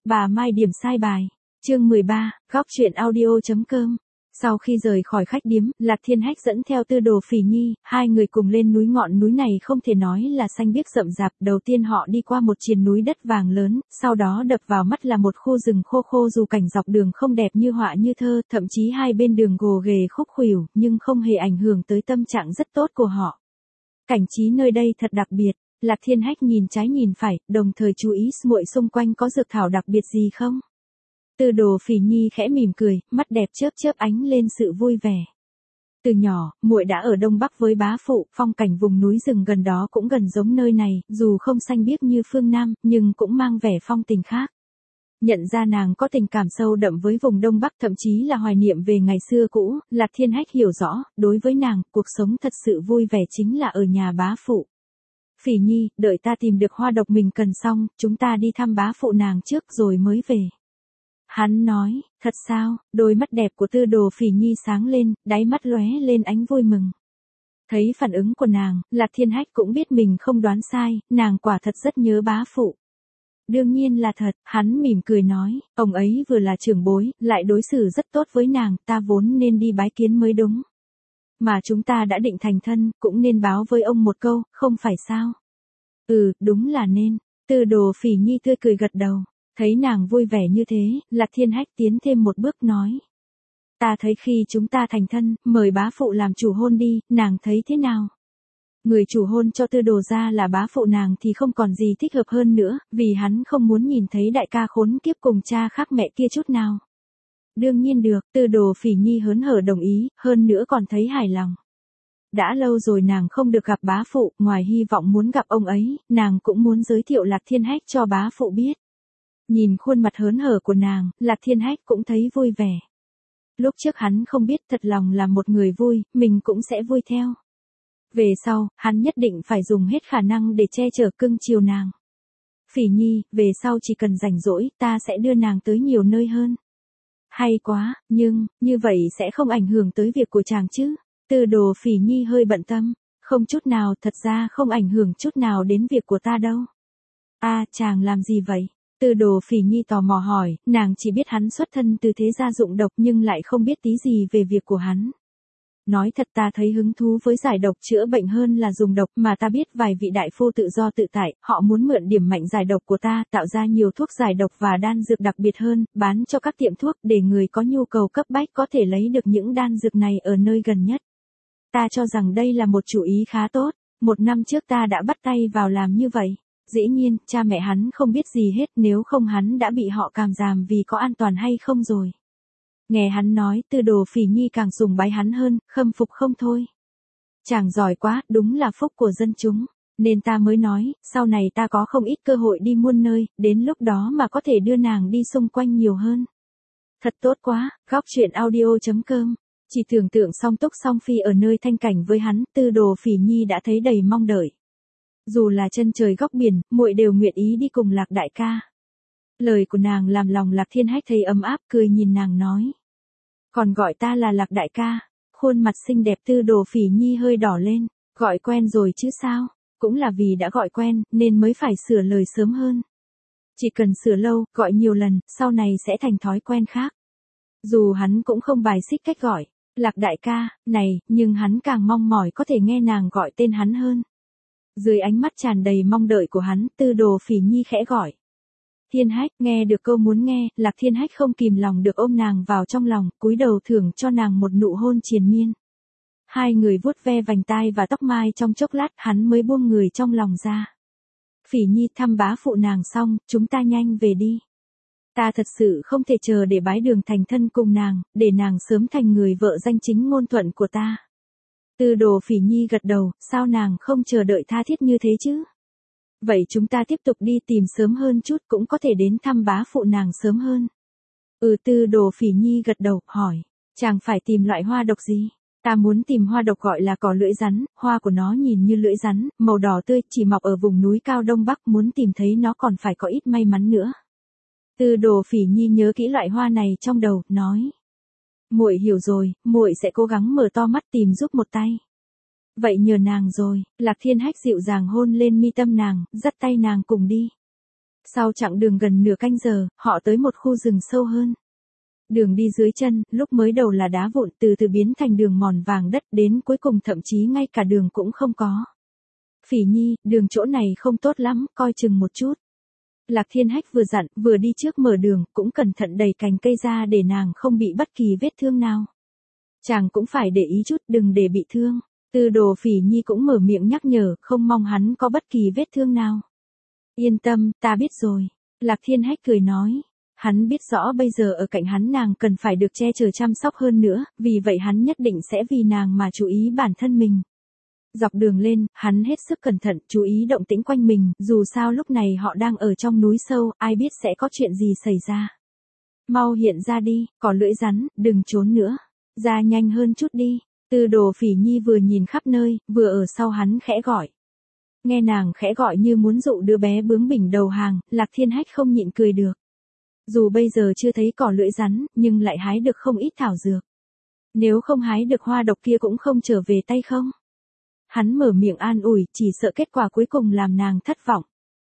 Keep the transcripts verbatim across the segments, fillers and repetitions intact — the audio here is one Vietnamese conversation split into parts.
Bà Mai điểm sai bài. Chương mười ba, góc truyện audio.com. Sau khi rời khỏi khách điếm, Lạc Thiên Hách dẫn theo Tư Đồ Phỉ Nhi, hai người cùng lên núi. Ngọn núi này không thể nói là xanh biếc rậm rạp, đầu tiên họ đi qua một triền núi đất vàng lớn, sau đó đập vào mắt là một khu rừng khô khô. Dù cảnh dọc đường không đẹp như họa như thơ, thậm chí hai bên đường gồ ghề khúc khuỷu, nhưng không hề ảnh hưởng tới tâm trạng rất tốt của họ. Cảnh trí nơi đây thật đặc biệt. Lạc Thiên Hách nhìn trái nhìn phải, đồng thời chú ý muội xung quanh có dược thảo đặc biệt gì không. Tư Đồ Phỉ Nhi khẽ mỉm cười, mắt đẹp chớp chớp ánh lên sự vui vẻ. Từ nhỏ, muội đã ở Đông Bắc với bá phụ, phong cảnh vùng núi rừng gần đó cũng gần giống nơi này, dù không xanh biếc như phương Nam, nhưng cũng mang vẻ phong tình khác. Nhận ra nàng có tình cảm sâu đậm với vùng Đông Bắc, thậm chí là hoài niệm về ngày xưa cũ, Lạc Thiên Hách hiểu rõ, đối với nàng, cuộc sống thật sự vui vẻ chính là ở nhà bá phụ. Phỉ Nhi, đợi ta tìm được hoa độc mình cần xong, chúng ta đi thăm bá phụ nàng trước rồi mới về. Hắn nói, thật sao? Đôi mắt đẹp của Tư Đồ Phỉ Nhi sáng lên, đáy mắt lóe lên ánh vui mừng. Thấy phản ứng của nàng, Lạc Thiên Hách cũng biết mình không đoán sai, nàng quả thật rất nhớ bá phụ. Đương nhiên là thật, hắn mỉm cười nói, ông ấy vừa là trưởng bối, lại đối xử rất tốt với nàng, ta vốn nên đi bái kiến mới đúng. Mà chúng ta đã định thành thân, cũng nên báo với ông một câu, không phải sao? Ừ, đúng là nên. Tư Đồ Phỉ Nhi tươi cười gật đầu. Thấy nàng vui vẻ như thế, Lạc Thiên Hách tiến thêm một bước nói. Ta thấy khi chúng ta thành thân, mời bá phụ làm chủ hôn đi, nàng thấy thế nào? Người chủ hôn cho Tư Đồ gia là bá phụ nàng thì không còn gì thích hợp hơn nữa, vì hắn không muốn nhìn thấy đại ca khốn kiếp cùng cha khác mẹ kia chút nào. Đương nhiên được, Tư Đồ Phỉ Nhi hớn hở đồng ý, hơn nữa còn thấy hài lòng. Đã lâu rồi nàng không được gặp bá phụ, ngoài hy vọng muốn gặp ông ấy, nàng cũng muốn giới thiệu Lạc Thiên Hách cho bá phụ biết. Nhìn khuôn mặt hớn hở của nàng, Lạc Thiên Hách cũng thấy vui vẻ. Lúc trước hắn không biết thật lòng là một người vui, mình cũng sẽ vui theo. Về sau, hắn nhất định phải dùng hết khả năng để che chở cưng chiều nàng. Phỉ Nhi, về sau chỉ cần rảnh rỗi, ta sẽ đưa nàng tới nhiều nơi hơn. Hay quá, nhưng, như vậy sẽ không ảnh hưởng tới việc của chàng chứ? Tư Đồ Phỉ Nhi hơi bận tâm. Không chút nào, thật ra không ảnh hưởng chút nào đến việc của ta đâu. À, chàng làm gì vậy? Tư Đồ Phỉ Nhi tò mò hỏi, nàng chỉ biết hắn xuất thân từ thế gia dụng độc nhưng lại không biết tí gì về việc của hắn. Nói thật, ta thấy hứng thú với giải độc chữa bệnh hơn là dùng độc, mà ta biết vài vị đại phu tự do tự tại, họ muốn mượn điểm mạnh giải độc của ta, tạo ra nhiều thuốc giải độc và đan dược đặc biệt hơn, bán cho các tiệm thuốc để người có nhu cầu cấp bách có thể lấy được những đan dược này ở nơi gần nhất. Ta cho rằng đây là một chủ ý khá tốt, một năm trước ta đã bắt tay vào làm như vậy. Dĩ nhiên, cha mẹ hắn không biết gì hết, nếu không hắn đã bị họ càm ràm vì có an toàn hay không rồi. Nghe hắn nói, Tư Đồ Phỉ Nhi càng sùng bái hắn hơn, khâm phục không thôi. Chàng giỏi quá, đúng là phúc của dân chúng, nên ta mới nói, sau này ta có không ít cơ hội đi muôn nơi, đến lúc đó mà có thể đưa nàng đi xung quanh nhiều hơn. Thật tốt quá, góc truyện audio.com. Chỉ tưởng tượng Song Túc Song Phi ở nơi thanh cảnh với hắn, Tư Đồ Phỉ Nhi đã thấy đầy mong đợi. Dù là chân trời góc biển, muội đều nguyện ý đi cùng Lạc đại ca. Lời của nàng làm lòng Lạc Thiên Hách thấy ấm áp, cười nhìn nàng nói. Còn gọi ta là Lạc đại ca. Khuôn mặt xinh đẹp Tư Đồ Phỉ Nhi hơi đỏ lên, gọi quen rồi chứ sao, cũng là vì đã gọi quen, nên mới phải sửa lời sớm hơn. Chỉ cần sửa lâu, gọi nhiều lần, sau này sẽ thành thói quen khác. Dù hắn cũng không bài xích cách gọi, Lạc đại ca, này, nhưng hắn càng mong mỏi có thể nghe nàng gọi tên hắn hơn. Dưới ánh mắt tràn đầy mong đợi của hắn, Tư Đồ Phỉ Nhi khẽ gọi. Thiên Hách, nghe được câu muốn nghe, Lạc Thiên Hách không kìm lòng được ôm nàng vào trong lòng, cúi đầu thưởng cho nàng một nụ hôn triền miên. Hai người vuốt ve vành tai và tóc mai trong chốc lát, hắn mới buông người trong lòng ra. Phỉ Nhi, thăm bá phụ nàng xong, chúng ta nhanh về đi. Ta thật sự không thể chờ để bái đường thành thân cùng nàng, để nàng sớm thành người vợ danh chính ngôn thuận của ta. Tư Đồ Phỉ Nhi gật đầu, sao nàng không chờ đợi tha thiết như thế chứ? Vậy chúng ta tiếp tục đi tìm sớm hơn chút, cũng có thể đến thăm bá phụ nàng sớm hơn. Ừ, Tư Đồ Phỉ Nhi gật đầu, hỏi, chàng phải tìm loại hoa độc gì? Ta muốn tìm hoa độc gọi là cỏ lưỡi rắn, hoa của nó nhìn như lưỡi rắn, màu đỏ tươi, chỉ mọc ở vùng núi cao Đông Bắc, muốn tìm thấy nó còn phải có ít may mắn nữa. Tư Đồ Phỉ Nhi nhớ kỹ loại hoa này trong đầu, nói. Muội hiểu rồi, muội sẽ cố gắng mở to mắt tìm giúp một tay. Vậy nhờ nàng rồi. Lạc Thiên Hách dịu dàng hôn lên mi tâm nàng, dắt tay nàng cùng đi. Sau chặng đường gần nửa canh giờ, họ tới một khu rừng sâu hơn. Đường đi dưới chân, lúc mới đầu là đá vụn từ từ biến thành đường mòn vàng đất đến cuối cùng thậm chí ngay cả đường cũng không có. Phỉ Nhi, đường chỗ này không tốt lắm, coi chừng một chút. Lạc Thiên Hách vừa dặn, vừa đi trước mở đường, cũng cẩn thận đẩy cành cây ra để nàng không bị bất kỳ vết thương nào. Chàng cũng phải để ý chút, đừng để bị thương. Tư Đồ Phỉ Nhi cũng mở miệng nhắc nhở, không mong hắn có bất kỳ vết thương nào. Yên tâm, ta biết rồi. Lạc Thiên Hách cười nói. Hắn biết rõ bây giờ ở cạnh hắn nàng cần phải được che chở chăm sóc hơn nữa, vì vậy hắn nhất định sẽ vì nàng mà chú ý bản thân mình. Dọc đường lên, hắn hết sức cẩn thận, chú ý động tĩnh quanh mình, dù sao lúc này họ đang ở trong núi sâu, ai biết sẽ có chuyện gì xảy ra. Mau hiện ra đi, có lưỡi rắn, đừng trốn nữa. Ra nhanh hơn chút đi. Tư Đồ Phỉ Nhi vừa nhìn khắp nơi, vừa ở sau hắn khẽ gọi. Nghe nàng khẽ gọi như muốn dụ đứa bé bướng bỉnh đầu hàng, Lạc Thiên Hách không nhịn cười được. Dù bây giờ chưa thấy cỏ lưỡi rắn, nhưng lại hái được không ít thảo dược. Nếu không hái được hoa độc kia cũng không trở về tay không? Hắn mở miệng an ủi, chỉ sợ kết quả cuối cùng làm nàng thất vọng.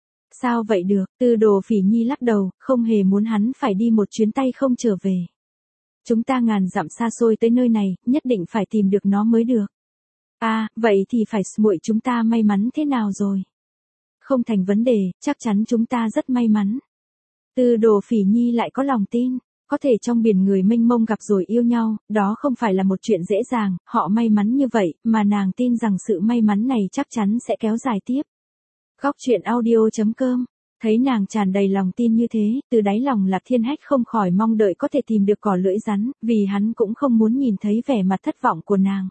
Sao vậy được, Tư Đồ Phỉ Nhi lắc đầu, không hề muốn hắn phải đi một chuyến tay không trở về. Chúng ta ngàn dặm xa xôi tới nơi này, nhất định phải tìm được nó mới được. À, vậy thì phải muội chúng ta may mắn thế nào rồi? Không thành vấn đề, chắc chắn chúng ta rất may mắn. Tư Đồ Phỉ Nhi lại có lòng tin, có thể trong biển người mênh mông gặp rồi yêu nhau, đó không phải là một chuyện dễ dàng, họ may mắn như vậy, mà nàng tin rằng sự may mắn này chắc chắn sẽ kéo dài tiếp. Góc truyện audio chấm com. Thấy nàng tràn đầy lòng tin như thế, từ đáy lòng Lạc Thiên Hách không khỏi mong đợi có thể tìm được cỏ lưỡi rắn, vì hắn cũng không muốn nhìn thấy vẻ mặt thất vọng của nàng.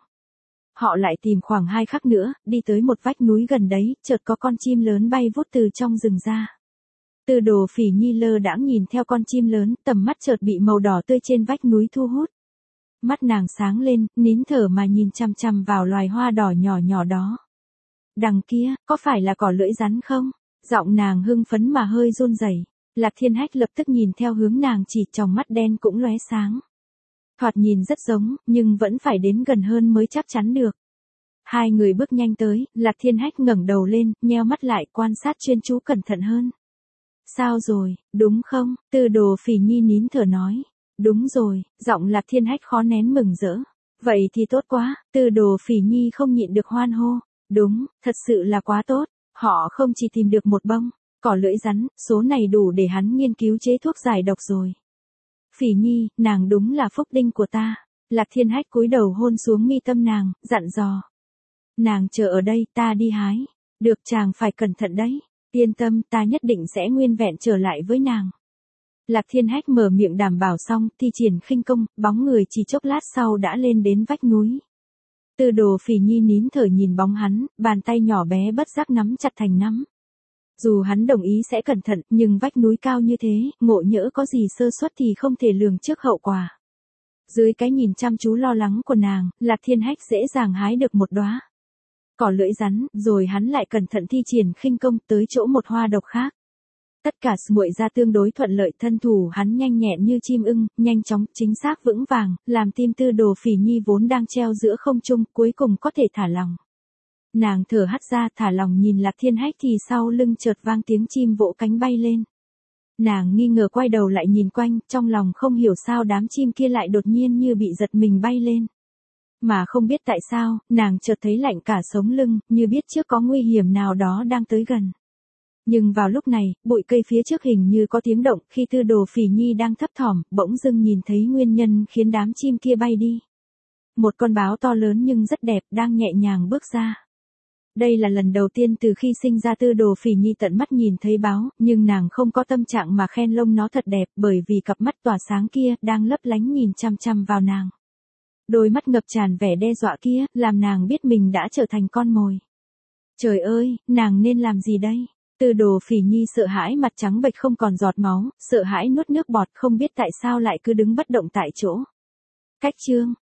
Họ lại tìm khoảng hai khắc nữa, đi tới một vách núi gần đấy, chợt có con chim lớn bay vút từ trong rừng ra. Tư Đồ Phỉ Nhi lơ đãng nhìn theo con chim lớn, tầm mắt chợt bị màu đỏ tươi trên vách núi thu hút. Mắt nàng sáng lên, nín thở mà nhìn chăm chăm vào loài hoa đỏ nhỏ nhỏ đó. Đằng kia, có phải là cỏ lưỡi rắn không? Giọng nàng hưng phấn mà hơi run rẩy. Lạc Thiên Hách lập tức nhìn theo hướng nàng chỉ, trong mắt đen cũng lóe sáng. Thoạt nhìn rất giống, nhưng vẫn phải đến gần hơn mới chắc chắn được. Hai người bước nhanh tới, Lạc Thiên Hách ngẩng đầu lên, nheo mắt lại quan sát chuyên chú cẩn thận hơn. Sao rồi, đúng không? Tư Đồ Phỉ Nhi nín thở nói. Đúng rồi, giọng Lạc Thiên Hách khó nén mừng rỡ. Vậy thì tốt quá, Tư Đồ Phỉ Nhi không nhịn được hoan hô. Đúng, thật sự là quá tốt. Họ không chỉ tìm được một bông cỏ lưỡi rắn, số này đủ để hắn nghiên cứu chế thuốc giải độc rồi. Phỉ Nhi, nàng đúng là phúc đinh của ta. Lạc Thiên Hách cúi đầu hôn xuống mi tâm nàng, dặn dò. Nàng chờ ở đây, ta đi hái. Được, chàng phải cẩn thận đấy. Yên tâm, ta nhất định sẽ nguyên vẹn trở lại với nàng. Lạc Thiên Hách mở miệng đảm bảo xong, thi triển khinh công, bóng người chỉ chốc lát sau đã lên đến vách núi. Tư Đồ Phỉ Nhi nín thở nhìn bóng hắn, bàn tay nhỏ bé bất giác nắm chặt thành nắm. Dù hắn đồng ý sẽ cẩn thận, nhưng vách núi cao như thế, ngộ nhỡ có gì sơ suất thì không thể lường trước hậu quả. Dưới cái nhìn chăm chú lo lắng của nàng, Lạc Thiên Hách dễ dàng hái được một đóa cỏ lưỡi rắn, rồi hắn lại cẩn thận thi triển khinh công tới chỗ một hoa độc khác. Tất cả muội ra tương đối thuận lợi, thân thủ hắn nhanh nhẹn như chim ưng, nhanh chóng, chính xác vững vàng, làm tim Tư Đồ Phỉ Nhi vốn đang treo giữa không trung, cuối cùng có thể thả lòng. Nàng thở hắt ra, thả lòng nhìn Lạc Thiên Hách thì sau lưng chợt vang tiếng chim vỗ cánh bay lên. Nàng nghi ngờ quay đầu lại nhìn quanh, trong lòng không hiểu sao đám chim kia lại đột nhiên như bị giật mình bay lên. Mà không biết tại sao, nàng chợt thấy lạnh cả sống lưng, như biết trước có nguy hiểm nào đó đang tới gần. Nhưng vào lúc này, bụi cây phía trước hình như có tiếng động, khi Tư Đồ Phỉ Nhi đang thấp thỏm, bỗng dưng nhìn thấy nguyên nhân khiến đám chim kia bay đi. Một con báo to lớn nhưng rất đẹp đang nhẹ nhàng bước ra. Đây là lần đầu tiên từ khi sinh ra Tư Đồ Phỉ Nhi tận mắt nhìn thấy báo, nhưng nàng không có tâm trạng mà khen lông nó thật đẹp, bởi vì cặp mắt tỏa sáng kia đang lấp lánh nhìn chăm chăm vào nàng. Đôi mắt ngập tràn vẻ đe dọa kia, làm nàng biết mình đã trở thành con mồi. Trời ơi, nàng nên làm gì đây? Tư Đồ Phỉ Nhi sợ hãi mặt trắng bệch không còn giọt máu, sợ hãi nuốt nước bọt, không biết tại sao lại cứ đứng bất động tại chỗ. Cách chương